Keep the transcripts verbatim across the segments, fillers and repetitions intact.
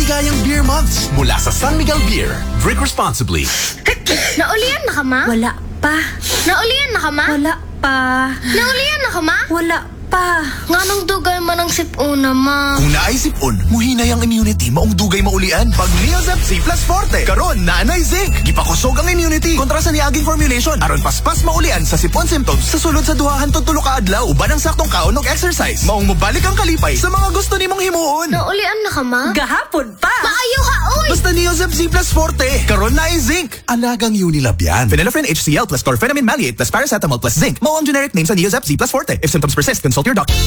maligayang beer months mula sa San Miguel Beer. Drink responsibly. Naulian na ka, ma? Wala pa. Naulian na ka, ma? Wala pa. Naulian na ka, ma? Wala pa. Nga nang dugay man ang sipuna, ma. Kung naay sipon, muhinay ang immunity maong dugay maulian. Pag Neozep C Plus Forte, karon naanay zinc. Gipakusog ang immunity kontra sa niaging formulation. Aron paspas maulian sa sipon symptoms sa sulod sa duhahan tod tulo ka adlaw. Uban ang saktong kaon og exercise. Maong mobalik ang kalipay sa mga gusto nimong himuon. Naulian na ka, ma? Gahapon pa. Maayo ka, uy! Basta Neozep C Plus Forte, karon naay zinc. Alagang Unilab yan. Phenylephrine H C L plus chlorphenamine maleate plus paracetamol plus zinc. Mao ang generic name sa Neozep C Plus Forte. If symptoms persist, consult your doctor.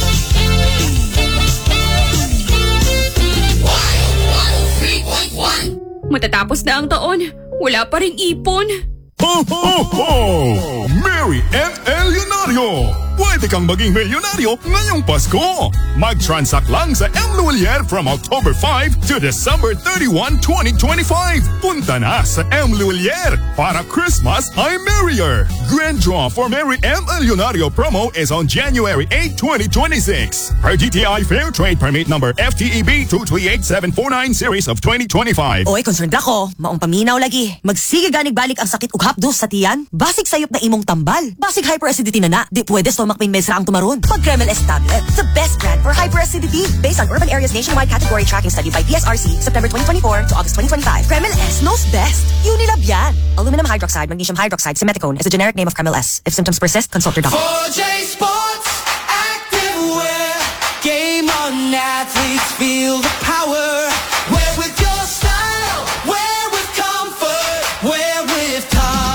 Matatapos na ang taon, wala pa ring ipon. Ho, ho, ho! Mary and El Leonario! Pwede kang maging milyonaryo ngayong Pasko! Mag-transact lang sa M. Luwalier from October fifth to December thirty-first, twenty twenty-five. Punta na sa M. Luwalier para Christmas ay merrier! Grand draw for Mary M. El Leonario promo is on January eighth, twenty twenty-six. Per G T I Fair Trade Permit number F T E B two three eight seven four nine series of twenty twenty-five. Oy, concerned ako. Maong paminaw lagi. Magsige ganig balik ang sakit ug hapdos sa tiyan. Basig sayop na imong tambal. Basig hyperacidity na na. Di pwede stomach pain mesra ang tumaron. Pag Kremel S tablet, the best brand for hyperacidity. Based on Urban Area's nationwide category tracking study by P S R C, September twenty twenty-four to August twenty twenty-five. Kremel S knows best. Unilab yan. Aluminum hydroxide, magnesium hydroxide, simeticone is the generic name of Kremel S. If symptoms persist, consult your doctor. four J Sports Activewear. Game on, athletes feel the power. Wear with your style. Wear with comfort. Wear with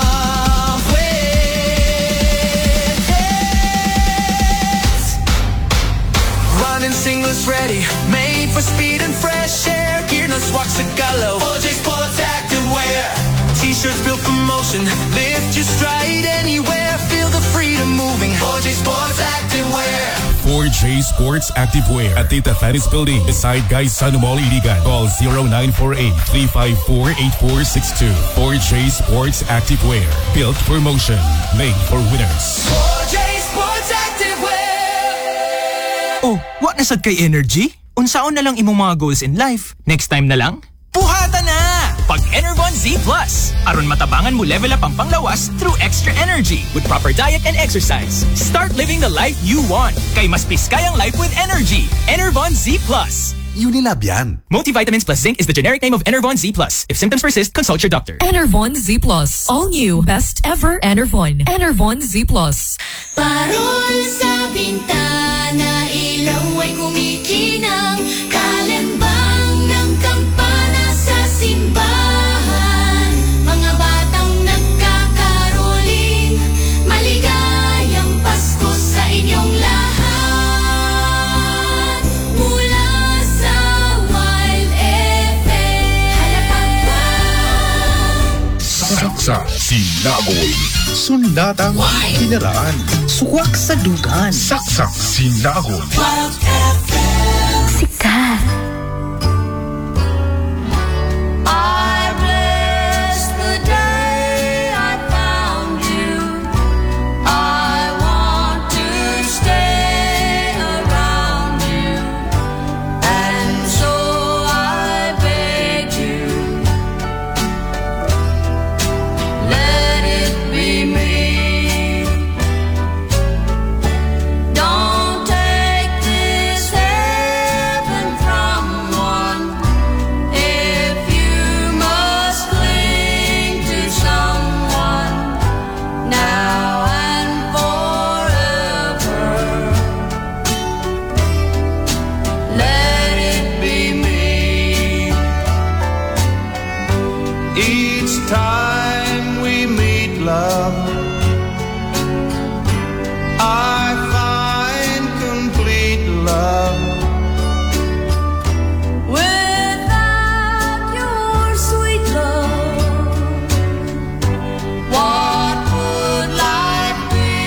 confidence. Running singlets ready. Made for speed and fresh air. Gear na swak sa galaw. four J Sports Activewear. T-shirts built for motion. Lift your stride anywhere. Feel the freedom moving. four J Sports Activewear. four J Sports Activewear at Tita Fanny's Building beside Guys San Mall, Iligan. Call zero nine four eight, three five four, eight four six two. four J Sports Activewear. Built for motion. Made for winners. four J Sports Activewear. Oh, what nasad kay energy? Unsaon na lang imong mga goals in life? Next time na lang? Puhata na! Pag Enervon Z Plus. Aron matabangan mo level up ang panglawas through extra energy with proper diet and exercise. Start living the life you want. Kay mas piskay ang life with energy. Enervon Z Plus. Unilab yan. Multivitamins plus zinc is the generic name of Enervon Z Plus. If symptoms persist, consult your doctor. Enervon Z Plus. All new. Best ever Enervon. Enervon Z Plus. Parol sa bintana, ilaw ay kumikinang, kalembang ng kampana sa simbahan. Mga batang nagkakaroling, maligayang Pasko sa inyong lahat. Mula sa Wild F M. Halapagpag. Saksa Sinagoy. Sundatang kinaraan. Suwak sa dugan. Saksak Sinagoy. Wild F M. Sikat. I bless the day I found you. I want to stay around you, and so I beg you, let it be me. Don't take this heaven from one. If you must cling to someone now and forever, let it be me. Each time we meet, love, I find complete love. Without your sweet love, what would life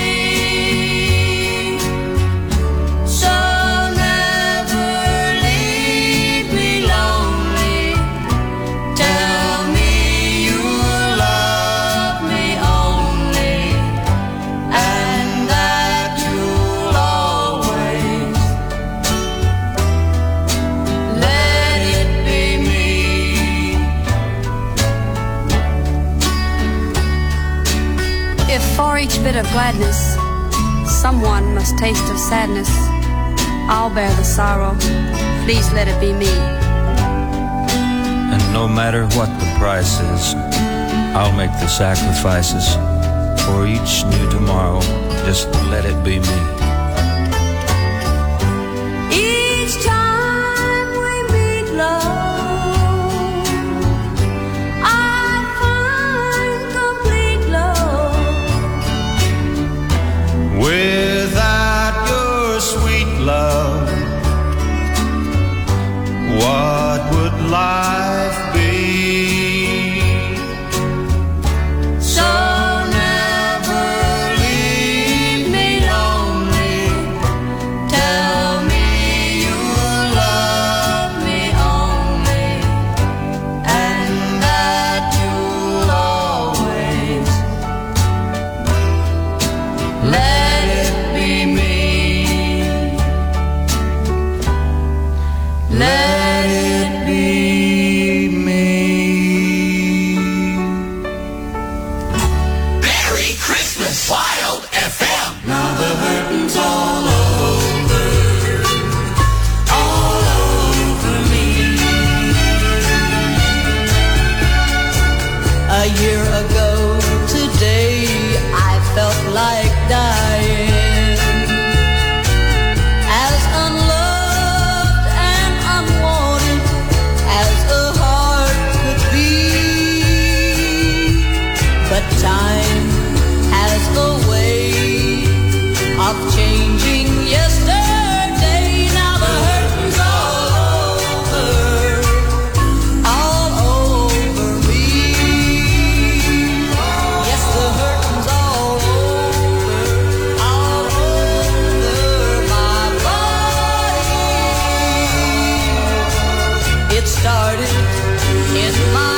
be? So never leave me lonely. Tell me you love me only. bit of gladness, someone must taste of sadness. I'll bear the sorrow, please let it be me. And no matter what the price is, I'll make the sacrifices. For each new tomorrow, just let it be me. Each time we meet, love, I find complete love. Without your sweet love, what would life be? So never leave me lonely. Tell me you love me only, and that you'll always let it be me. Let it be me. Merry Christmas, Wild F M. Now the hurting's all over, all over me. A year ago today, I felt like dying, as unloved and unwanted as a heart could be. But time has a way of changing yesterday. Now the hurting's all over, all over me. Yes, the hurting's all over, all over my body. It started in my